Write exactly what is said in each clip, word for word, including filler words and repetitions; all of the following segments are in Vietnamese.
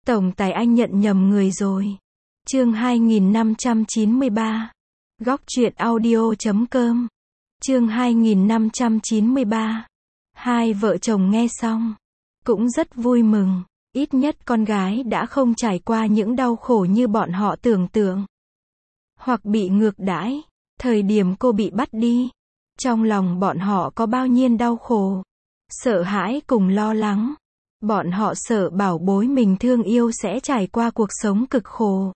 Tổng tài anh nhận nhầm người rồi. Chương hai nghìn năm trăm chín mươi ba. Góc truyện audio chấm com. Chương hai nghìn năm trăm chín mươi ba. Hai vợ chồng nghe xong cũng rất vui mừng, ít nhất con gái đã không trải qua những đau khổ như bọn họ tưởng tượng, hoặc bị ngược đãi. Thời điểm cô bị bắt đi, trong lòng bọn họ có bao nhiêu đau khổ, sợ hãi cùng lo lắng. Bọn họ sợ bảo bối mình thương yêu sẽ trải qua cuộc sống cực khổ.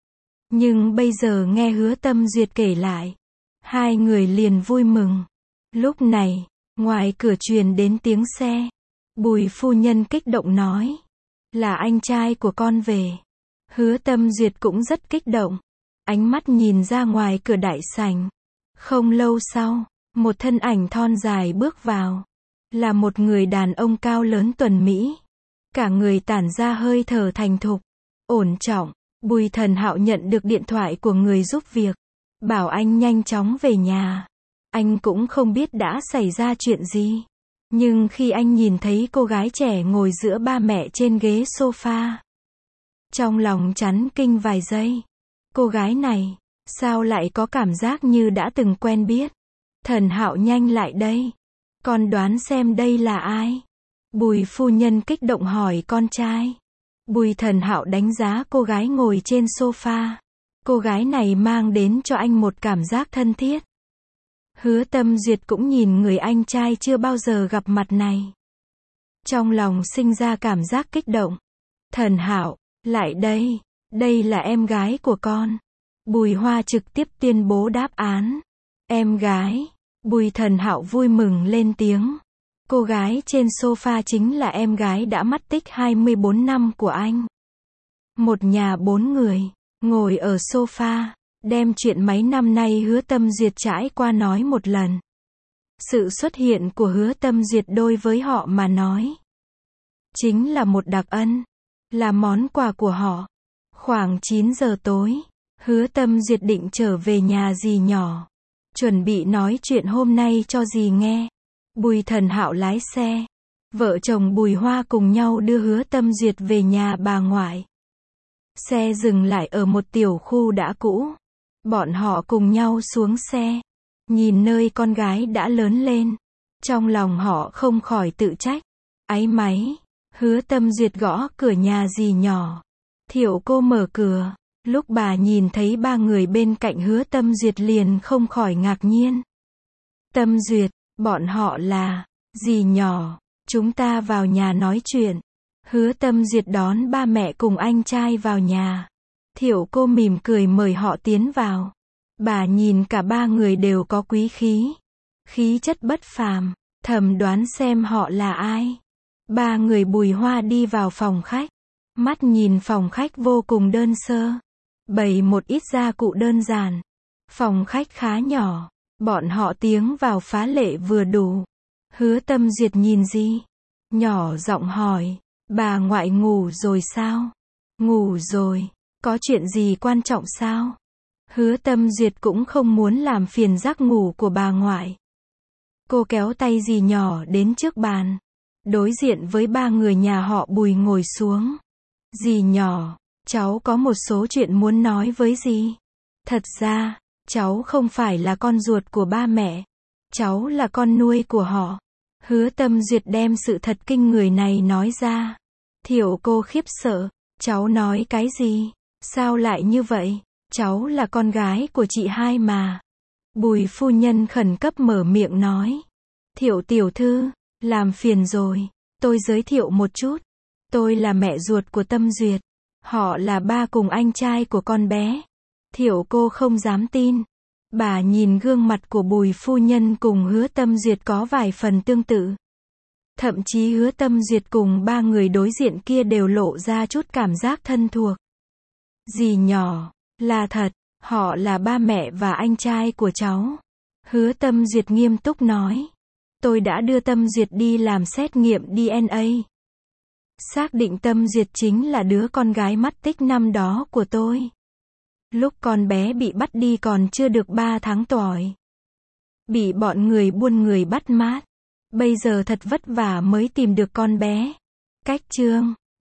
Nhưng bây giờ nghe Hứa Tâm Duyệt kể lại, hai người liền vui mừng. Lúc này, ngoài cửa truyền đến tiếng xe. Bùi phu nhân kích động nói, là anh trai của con về. Hứa Tâm Duyệt cũng rất kích động, ánh mắt nhìn ra ngoài cửa đại sảnh. Không lâu sau, một thân ảnh thon dài bước vào. Là một người đàn ông cao lớn tuấn mỹ, cả người tản ra hơi thở thành thục, ổn trọng. Bùi Thần Hạo nhận được điện thoại của người giúp việc, bảo anh nhanh chóng về nhà. Anh cũng không biết đã xảy ra chuyện gì, nhưng khi anh nhìn thấy cô gái trẻ ngồi giữa ba mẹ trên ghế sofa, trong lòng chấn kinh vài giây. Cô gái này, sao lại có cảm giác như đã từng quen biết. Thần Hạo nhanh lại đây, con đoán xem đây là ai? Bùi phu nhân kích động hỏi con trai. Bùi Thần Hạo đánh giá cô gái ngồi trên sofa. Cô gái này mang đến cho anh một cảm giác thân thiết. Hứa Tâm Duyệt cũng nhìn người anh trai chưa bao giờ gặp mặt này, trong lòng sinh ra cảm giác kích động. Thần Hạo, lại đây, đây là em gái của con. Bùi Hoa trực tiếp tuyên bố đáp án. Em gái. Bùi Thần Hạo vui mừng lên tiếng. Cô gái trên sofa chính là em gái đã mất tích hai mươi bốn năm của anh. Một nhà bốn người, ngồi ở sofa, đem chuyện mấy năm nay Hứa Tâm Duyệt trải qua nói một lần. Sự xuất hiện của Hứa Tâm Duyệt đối với họ mà nói, chính là một đặc ân, là món quà của họ. Khoảng chín giờ tối, Hứa Tâm Duyệt định trở về nhà dì nhỏ, chuẩn bị nói chuyện hôm nay cho dì nghe. Bùi Thần Hạo lái xe, vợ chồng Bùi Hoa cùng nhau đưa Hứa Tâm Duyệt về nhà bà ngoại. Xe dừng lại ở một tiểu khu đã cũ. Bọn họ cùng nhau xuống xe, nhìn nơi con gái đã lớn lên. Trong lòng họ không khỏi tự trách, áy náy. Hứa Tâm Duyệt gõ cửa nhà dì nhỏ. Thiệu cô mở cửa. Lúc bà nhìn thấy ba người bên cạnh Hứa Tâm Duyệt liền không khỏi ngạc nhiên. Tâm Duyệt, bọn họ là, dì nhỏ, chúng ta vào nhà nói chuyện. Hứa Tâm Duyệt đón ba mẹ cùng anh trai vào nhà. Thiệu cô mỉm cười mời họ tiến vào. Bà nhìn cả ba người đều có quý khí, khí chất bất phàm, thầm đoán xem họ là ai. Ba người Bùi Hoa đi vào phòng khách. Mắt nhìn phòng khách vô cùng đơn sơ, bày một ít gia cụ đơn giản. Phòng khách khá nhỏ, bọn họ tiếng vào phá lệ vừa đủ. Hứa Tâm Duyệt nhìn gì? Nhỏ giọng hỏi, bà ngoại ngủ rồi sao? Ngủ rồi, có chuyện gì quan trọng sao? Hứa Tâm Duyệt cũng không muốn làm phiền giấc ngủ của bà ngoại. Cô kéo tay dì nhỏ đến trước bàn, đối diện với ba người nhà họ Bùi ngồi xuống. Dì nhỏ, cháu có một số chuyện muốn nói với dì. Thật ra, cháu không phải là con ruột của ba mẹ, cháu là con nuôi của họ. Hứa Tâm Duyệt đem sự thật kinh người này nói ra. Thiệu cô khiếp sợ, cháu nói cái gì? Sao lại như vậy? Cháu là con gái của chị hai mà. Bùi phu nhân khẩn cấp mở miệng nói. Thiệu tiểu thư, làm phiền rồi, tôi giới thiệu một chút. Tôi là mẹ ruột của Tâm Duyệt. Họ là ba cùng anh trai của con bé. Thiệu cô không dám tin. Bà nhìn gương mặt của Bùi phu nhân cùng Hứa Tâm Duyệt có vài phần tương tự. Thậm chí Hứa Tâm Duyệt cùng ba người đối diện kia đều lộ ra chút cảm giác thân thuộc. Dì nhỏ, là thật, họ là ba mẹ và anh trai của cháu. Hứa Tâm Duyệt nghiêm túc nói. Tôi đã đưa Tâm Duyệt đi làm xét nghiệm đê en a. Xác định Tâm Duyệt chính là đứa con gái mất tích năm đó của tôi. Lúc con bé bị bắt đi còn chưa được ba tháng tuổi. Bị bọn người buôn người bắt mát. Bây giờ thật vất vả mới tìm được con bé. Cách chương